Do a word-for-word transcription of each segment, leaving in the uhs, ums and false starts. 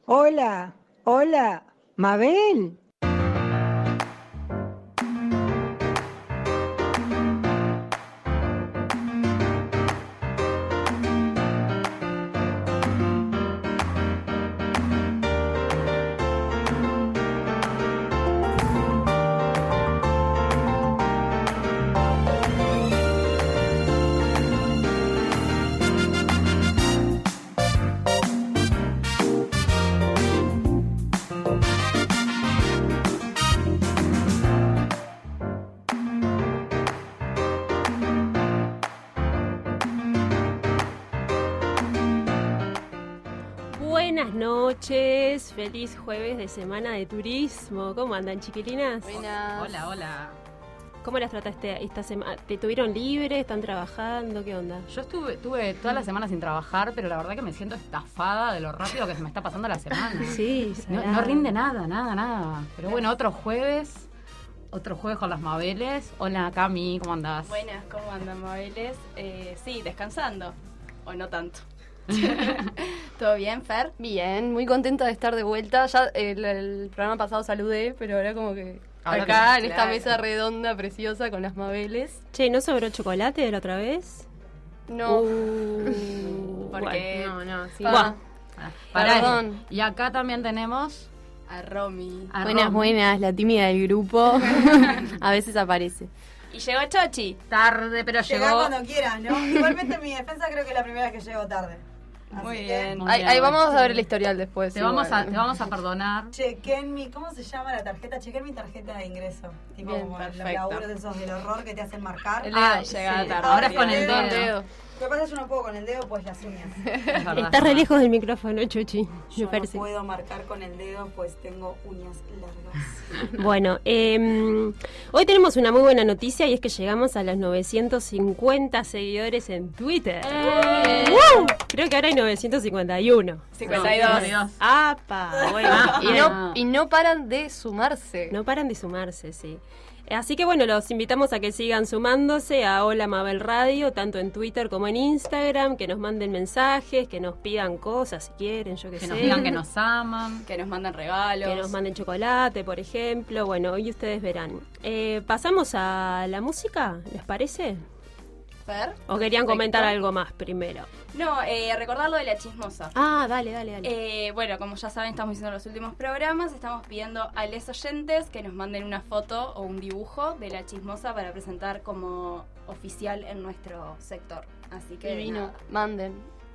Hola, hola, Mabel. Buenas noches, feliz jueves de semana de turismo. ¿Cómo andan, chiquilinas? Buenas. Hola, hola. ¿Cómo las trataste esta semana? ¿Te tuvieron libre? ¿Están trabajando? ¿Qué onda? Yo estuve tuve toda la semana sin trabajar, pero la verdad que me siento estafada de lo rápido que se me está pasando la semana. Sí, No, no rinde nada, nada, nada. Pero bueno, otro jueves, otro jueves con las Mabeles. Hola, Cami, ¿cómo andás? Buenas, ¿cómo andan, Mabeles? Eh, sí, descansando. O no tanto. ¿Todo bien, Fer? Bien, muy contenta de estar de vuelta. Ya el, el programa pasado saludé, pero ahora como que Ahora acá que- en esta claro. mesa redonda, preciosa, con las Mabeles. Che, ¿no sobró chocolate de la otra vez? No, Uh, Porque no, no, sí. Pa. Buah. Pará, Perdón. Y acá también tenemos a Romy. a Buenas, Romy. buenas, la tímida del grupo. A veces aparece. Y llegó Chochi. Tarde, pero Llegar llegó. cuando quieras, ¿no? Igualmente en mi defensa creo que es la primera vez que llego tarde. Así Muy que bien. Muy Ahí, bien. ahí vamos a ver el historial después. Te vamos, igual. a, te vamos a perdonar. chequeen mi, ¿cómo se llama la tarjeta? Chequeen mi tarjeta de ingreso. Tipo Bien, como los perfecto. laburos esos del horror que te hacen marcar. El Lo dedo Ah, llegada sí. tarde. Ahora es con el Dedo, dedo. dedo. que pasa es que yo no puedo con el dedo, pues las uñas. Es verdad. Estás re lejos del micrófono, Chuchi, me Yo no parece. puedo marcar con el dedo, pues tengo uñas largas. Bueno, eh, hoy tenemos una muy buena noticia y es que llegamos a los novecientos cincuenta seguidores en Twitter. ¡Eh! ¡Woo! Creo que ahora hay novecientos cincuenta y uno. cincuenta y dos. ¡Apa! Bueno, Y bien. no, y no paran de sumarse. No paran de sumarse, sí. Así que bueno, los invitamos a que sigan sumándose a Hola Mabel Radio, tanto en Twitter como en Instagram, que nos manden mensajes, que nos pidan cosas si quieren, yo qué Que sé. nos digan que nos aman. Que nos mandan regalos. Que nos manden chocolate, por ejemplo. Bueno, hoy ustedes verán. Eh, ¿Pasamos a la música? ¿Les parece? Fer. ¿O querían Perfecto. comentar algo más primero? No, eh, recordar lo de la chismosa. Ah, dale, dale, dale. Eh, bueno, como ya saben, estamos haciendo los últimos programas. Estamos pidiendo a los oyentes que nos manden una foto o un dibujo de la chismosa para presentar como oficial en nuestro sector. Así que Divino, nada. manden.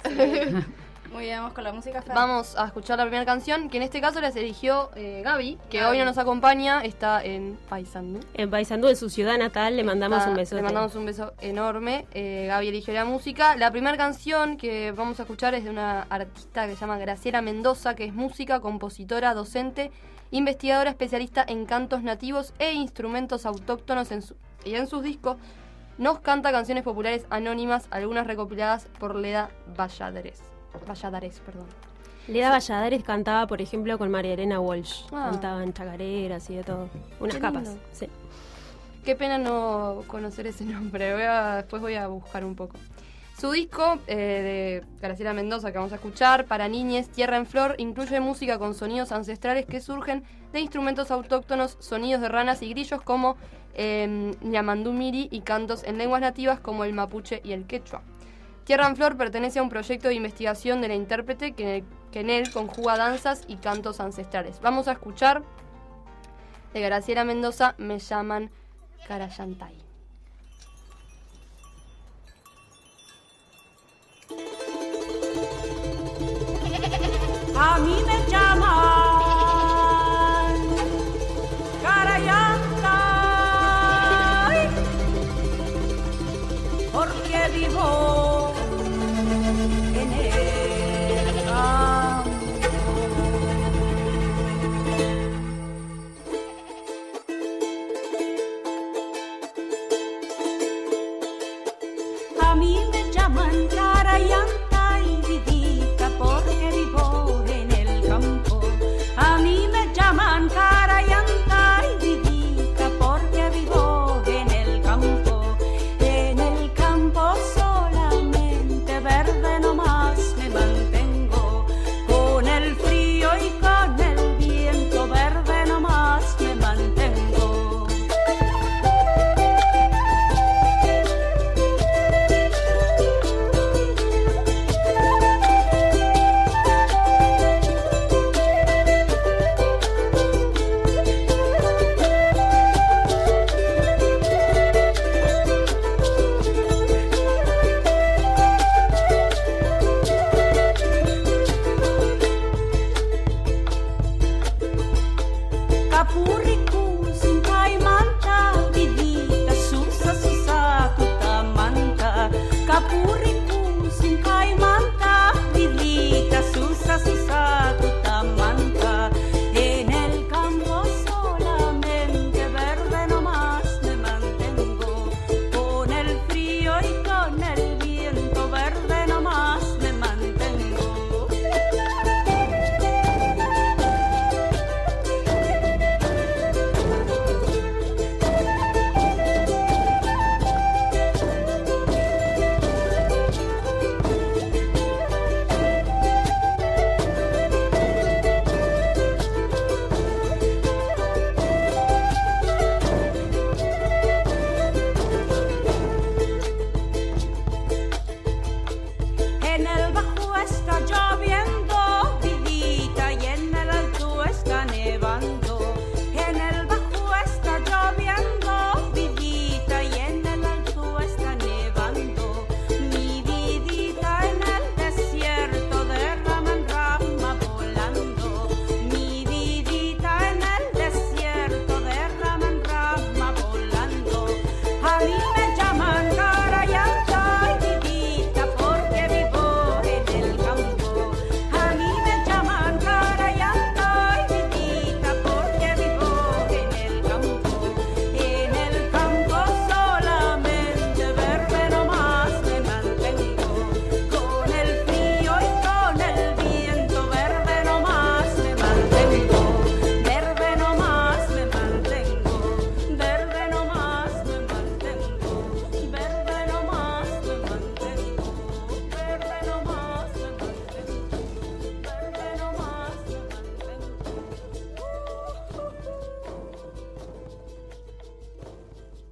Muy bien, vamos con la música, Fer. Vamos a escuchar la primera canción, que en este caso las eligió eh, Gaby, que Gaby. hoy no nos acompaña, está en Paysandú. En Paysandú, en su ciudad natal, le mandamos Está- un besote. Le mandamos un beso enorme. Eh, Gaby eligió la música. La primera canción que vamos a escuchar es de una artista que se llama Graciela Mendoza, que es música, compositora, docente, investigadora especialista en cantos nativos e instrumentos autóctonos en su- y en sus discos nos canta canciones populares anónimas, algunas recopiladas por Leda Valladares. Valladares, perdón. Leda Valladares cantaba, por ejemplo, con María Elena Walsh. Ah. Cantaban chacareras y de todo. Unas Qué capas. lindo. Sí. Qué pena no conocer ese nombre. Voy a- después voy a buscar un poco. Su disco eh, de Graciela Mendoza que vamos a escuchar, Para Niñes, Tierra en Flor, incluye música con sonidos ancestrales que surgen de instrumentos autóctonos, sonidos de ranas y grillos como eh, Ñamandú Miri y cantos en lenguas nativas como el mapuche y el quechua. Tierra en Flor pertenece a un proyecto de investigación de la intérprete que en él, que en él conjuga danzas y cantos ancestrales. Vamos a escuchar de Graciela Mendoza, Me llaman Carayantay. A mí me llaman